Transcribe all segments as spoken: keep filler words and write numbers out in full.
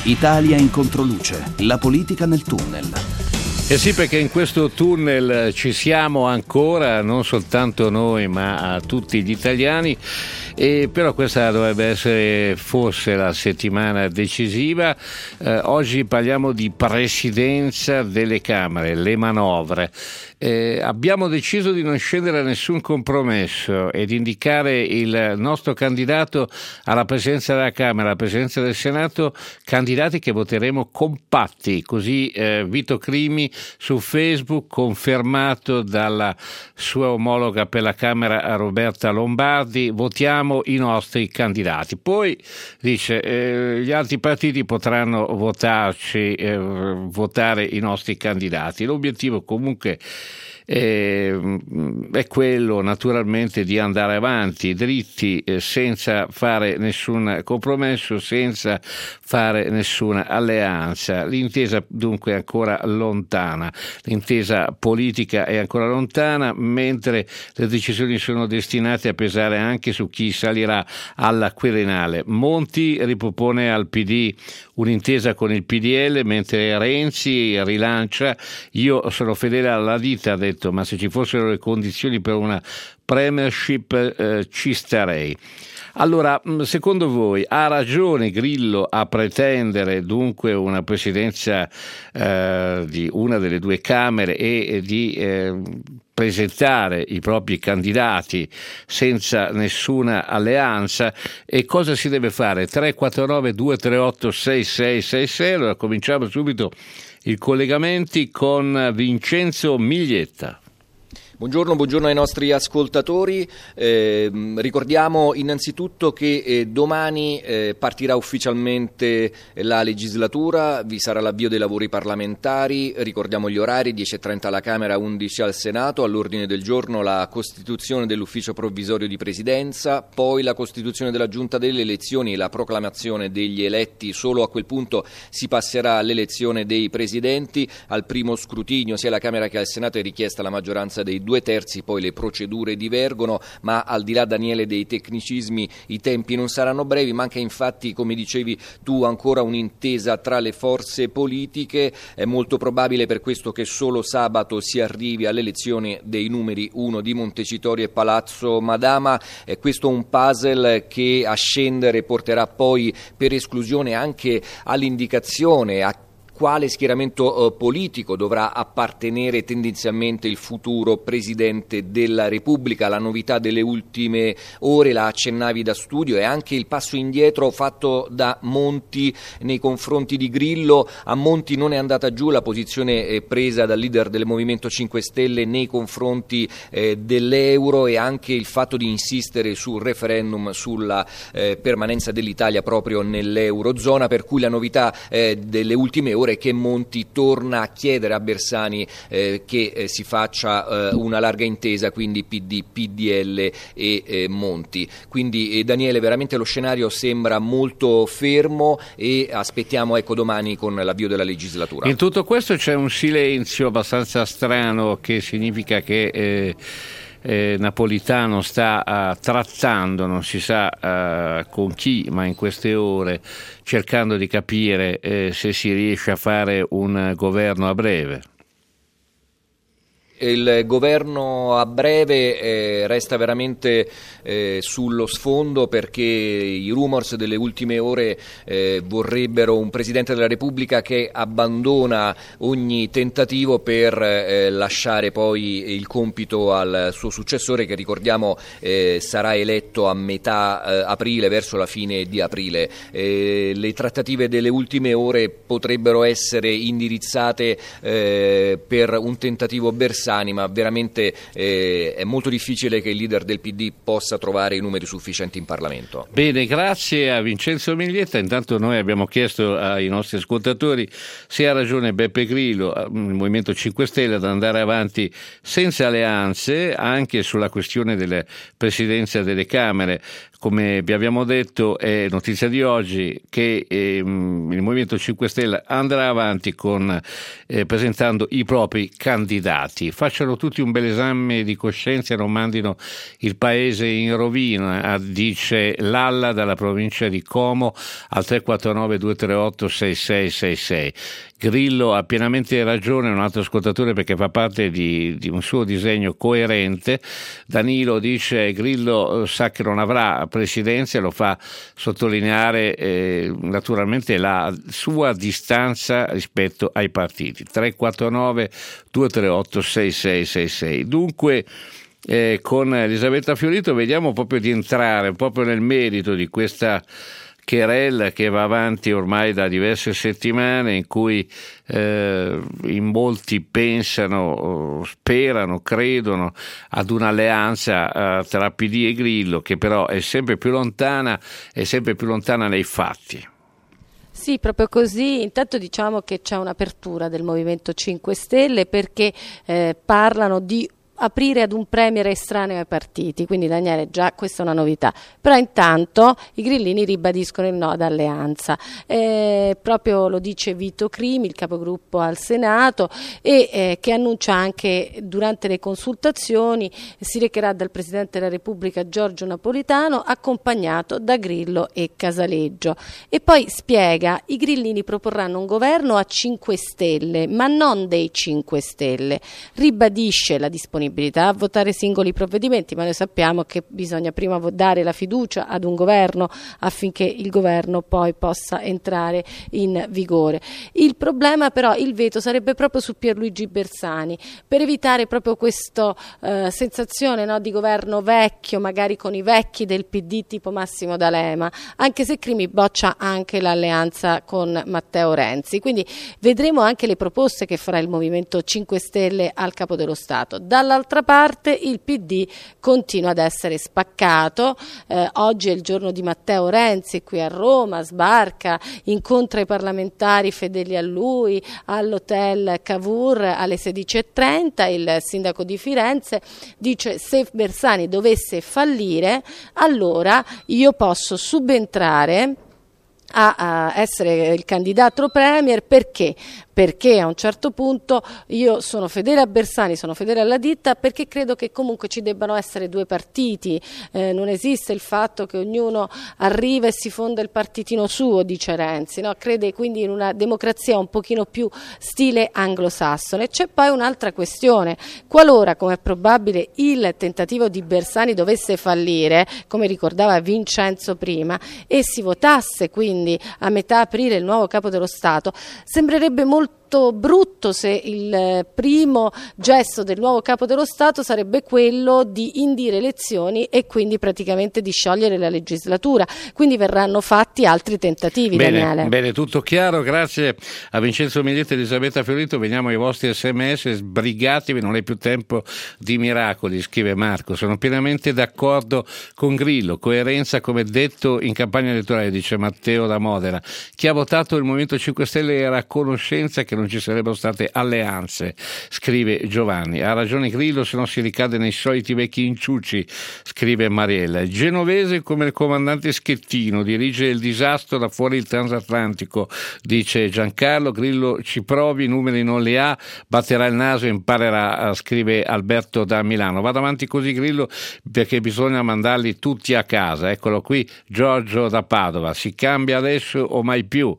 Italia in controluce, la politica nel tunnel. Eh sì, perché in questo tunnel ci siamo ancora, non soltanto noi ma a tutti gli italiani, e però questa dovrebbe essere forse la settimana decisiva. Eh, oggi parliamo di presidenza delle Camere, le manovre. Eh, abbiamo deciso di non scendere a nessun compromesso ed indicare il nostro candidato alla presidenza della Camera, alla presidenza del Senato, candidati che voteremo compatti, così eh, Vito Crimi su Facebook, confermato dalla sua omologa per la Camera Roberta Lombardi: votiamo i nostri candidati. Poi dice eh, gli altri partiti potranno votarci, eh, votare i nostri candidati. L'obiettivo comunque Eh, è quello naturalmente di andare avanti dritti, eh, senza fare nessun compromesso, senza fare nessuna alleanza. L'intesa dunque è ancora lontana, l'intesa politica è ancora lontana, mentre le decisioni sono destinate a pesare anche su chi salirà alla Quirinale. Monti ripropone al P D un'intesa con il P D L, mentre Renzi rilancia: io sono fedele alla ditta, ha detto, ma se ci fossero le condizioni per una premiership eh, ci starei. Allora, secondo voi ha ragione Grillo a pretendere dunque una presidenza eh, di una delle due Camere e, e di eh, presentare i propri candidati senza nessuna alleanza? E cosa si deve fare? tre quattro nove due tre otto sei sei sei sei. Allora cominciamo subito i collegamenti con Vincenzo Miglietta. Buongiorno, buongiorno ai nostri ascoltatori. Eh, ricordiamo innanzitutto che eh, domani eh, partirà ufficialmente la legislatura, vi sarà l'avvio dei lavori parlamentari, ricordiamo gli orari: dieci e trenta alla Camera, undici al Senato, all'ordine del giorno la costituzione dell'ufficio provvisorio di presidenza, poi la costituzione della Giunta delle elezioni e la proclamazione degli eletti. Solo a quel punto si passerà all'elezione dei presidenti. Al primo scrutinio sia alla Camera che al Senato è richiesta la maggioranza dei due due terzi, poi le procedure divergono, ma al di là, Daniele, dei tecnicismi i tempi non saranno brevi. Manca infatti, come dicevi tu, ancora un'intesa tra le forze politiche. È molto probabile per questo che solo sabato si arrivi all'elezione dei numeri uno di Montecitorio e Palazzo Madama. È questo un puzzle che a scendere porterà poi per esclusione anche all'indicazione a quale schieramento eh, politico dovrà appartenere tendenzialmente il futuro Presidente della Repubblica. La novità delle ultime ore, la accennavi da studio, è anche il passo indietro fatto da Monti nei confronti di Grillo. A Monti non è andata giù la posizione eh, presa dal leader del Movimento cinque Stelle nei confronti eh, dell'euro, e anche il fatto di insistere sul referendum sulla eh, permanenza dell'Italia proprio nell'eurozona, per cui la novità eh, delle ultime ore che Monti torna a chiedere a Bersani eh, che eh, si faccia eh, una larga intesa, quindi P D, P D L e eh, Monti. Quindi eh, Daniele, veramente lo scenario sembra molto fermo e aspettiamo ecco domani con l'avvio della legislatura. In tutto questo c'è un silenzio abbastanza strano, che significa che eh... Eh, Napolitano sta uh, trattando, non si sa uh, con chi, ma in queste ore cercando di capire eh, se si riesce a fare un governo a breve. Il governo a breve eh, resta veramente eh, sullo sfondo, perché i rumors delle ultime ore eh, vorrebbero un Presidente della Repubblica che abbandona ogni tentativo per eh, lasciare poi il compito al suo successore, che ricordiamo eh, sarà eletto a metà eh, aprile, verso la fine di aprile. Eh, le trattative delle ultime ore potrebbero essere indirizzate eh, per un tentativo Bersani, ma veramente eh, è molto difficile che il leader del P D possa trovare i numeri sufficienti in Parlamento. Bene, grazie a Vincenzo Miglietta. Intanto noi abbiamo chiesto ai nostri ascoltatori se ha ragione Beppe Grillo, il Movimento cinque Stelle, ad andare avanti senza alleanze anche sulla questione della presidenza delle Camere. come vi abbiamo detto, è notizia di oggi che ehm, il Movimento cinque Stelle andrà avanti con eh, presentando i propri candidati. Facciano tutti un bel esame di coscienza e non mandino il paese in rovina, dice Lalla dalla provincia di Como al tre quattro nove due tre otto sei sei sei sei. Grillo ha pienamente ragione, un altro ascoltatore, perché fa parte di, di un suo disegno coerente. Danilo dice Grillo sa che non avrà presidenza e lo fa sottolineare eh, naturalmente la sua distanza rispetto ai partiti. tre quattro nove due tre otto sei sei sei sei. Dunque eh, con Elisabetta Fiorito vediamo proprio di entrare proprio nel merito di questa querela che va avanti ormai da diverse settimane, in cui eh, in molti pensano, sperano, credono ad un'alleanza eh, tra P D e Grillo, che però è sempre più lontana, è sempre più lontana nei fatti. Sì, proprio così. Intanto diciamo che c'è un'apertura del Movimento cinque Stelle, perché eh, parlano di aprire ad un premier estraneo ai partiti, quindi Daniele, già questa è una novità, però intanto i grillini ribadiscono il no ad alleanza, eh, proprio lo dice Vito Crimi, il capogruppo al Senato, e eh, che annuncia anche durante le consultazioni si recherà dal Presidente della Repubblica Giorgio Napolitano accompagnato da Grillo e Casaleggio, e poi spiega i grillini proporranno un governo a cinque Stelle ma non dei cinque Stelle, ribadisce la disponibilità a votare singoli provvedimenti, ma noi sappiamo che bisogna prima dare la fiducia ad un governo affinché il governo poi possa entrare in vigore. Il problema però, il veto sarebbe proprio su Pierluigi Bersani, per evitare proprio questa eh, sensazione, no, di governo vecchio, magari con i vecchi del P D tipo Massimo D'Alema, anche se Crimi boccia anche l'alleanza con Matteo Renzi, quindi vedremo anche le proposte che farà il Movimento cinque Stelle al Capo dello Stato. Dall'altra parte il P D continua ad essere spaccato, eh, oggi è il giorno di Matteo Renzi qui a Roma, sbarca, incontra i parlamentari fedeli a lui all'hotel Cavour alle sedici e trenta, il sindaco di Firenze dice se Bersani dovesse fallire allora io posso subentrare a, a essere il candidato premier, perché? Perché a un certo punto io sono fedele a Bersani, sono fedele alla ditta, perché credo che comunque ci debbano essere due partiti, eh, non esiste il fatto che ognuno arriva e si fonda il partitino suo, dice Renzi, no? Crede quindi in una democrazia un pochino più stile anglosassone. C'è poi un'altra questione, qualora, come è probabile, il tentativo di Bersani dovesse fallire, come ricordava Vincenzo prima, e si votasse quindi a metà aprile il nuovo Capo dello Stato, sembrerebbe molto brutto se il primo gesto del nuovo Capo dello Stato sarebbe quello di indire elezioni e quindi praticamente di sciogliere la legislatura, quindi verranno fatti altri tentativi. Bene, Daniele. Bene, tutto chiaro, grazie a Vincenzo Miglietta e Elisabetta Fiorito. Veniamo ai vostri sms, sbrigatevi, non è più tempo di miracoli, scrive Marco. Sono pienamente d'accordo con Grillo, coerenza come detto in campagna elettorale, dice Matteo da Modena. Chi ha votato il Movimento cinque Stelle era a conoscenza che non ci sarebbero state alleanze, scrive Giovanni. Ha ragione Grillo, se no si ricade nei soliti vecchi inciuci, scrive Mariella. Genovese come il comandante Schettino, dirige il disastro da fuori il transatlantico, dice Giancarlo. Grillo ci provi, i numeri non li ha, batterà il naso e imparerà, scrive Alberto da Milano. Vado avanti così Grillo perché bisogna mandarli tutti a casa. Eccolo qui Giorgio da Padova. Si cambia adesso o mai più,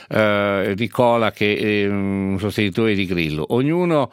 eh, Nicola che è un sostenitore di Grillo. Ognuno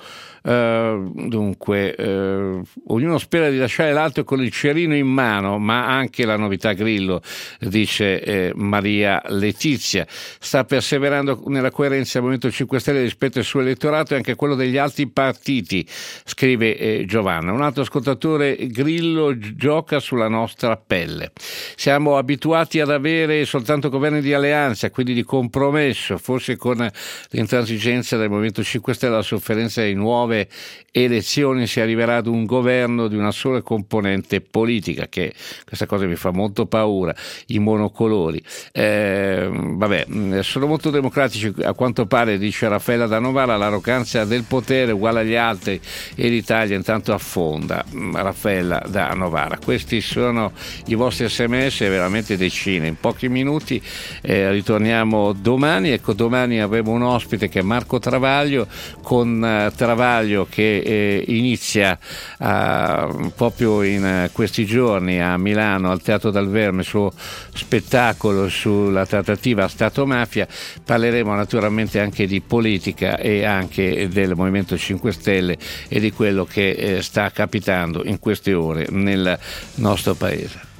Uh, dunque uh, ognuno spera di lasciare l'altro con il cerino in mano, ma anche la novità Grillo, dice eh, Maria Letizia, sta perseverando nella coerenza del Movimento cinque Stelle rispetto al suo elettorato e anche quello degli altri partiti, scrive eh, Giovanna. Un altro ascoltatore, Grillo gioca sulla nostra pelle, siamo abituati ad avere soltanto governi di alleanza, quindi di compromesso, forse con l'intransigenza l'urgenza del Movimento cinque Stelle alla sofferenza di nuove elezioni, si arriverà ad un governo di una sola componente politica, che questa cosa mi fa molto paura, i monocolori. Eh, vabbè, sono molto democratici a quanto pare, dice Raffaella da Novara, l'arroganza del potere uguale agli altri e l'Italia intanto affonda. Raffaella da Novara, questi sono i vostri sms, veramente decine, in pochi minuti. Eh, ritorniamo domani. Ecco, domani avremo un ospite che è Marco Travaglio, con eh, Travaglio che eh, inizia uh, proprio in uh, questi giorni a Milano al Teatro Dal Verme il suo spettacolo sulla trattativa Stato-mafia. Parleremo naturalmente anche di politica e anche del Movimento cinque Stelle e di quello che eh, sta capitando in queste ore nel nostro paese.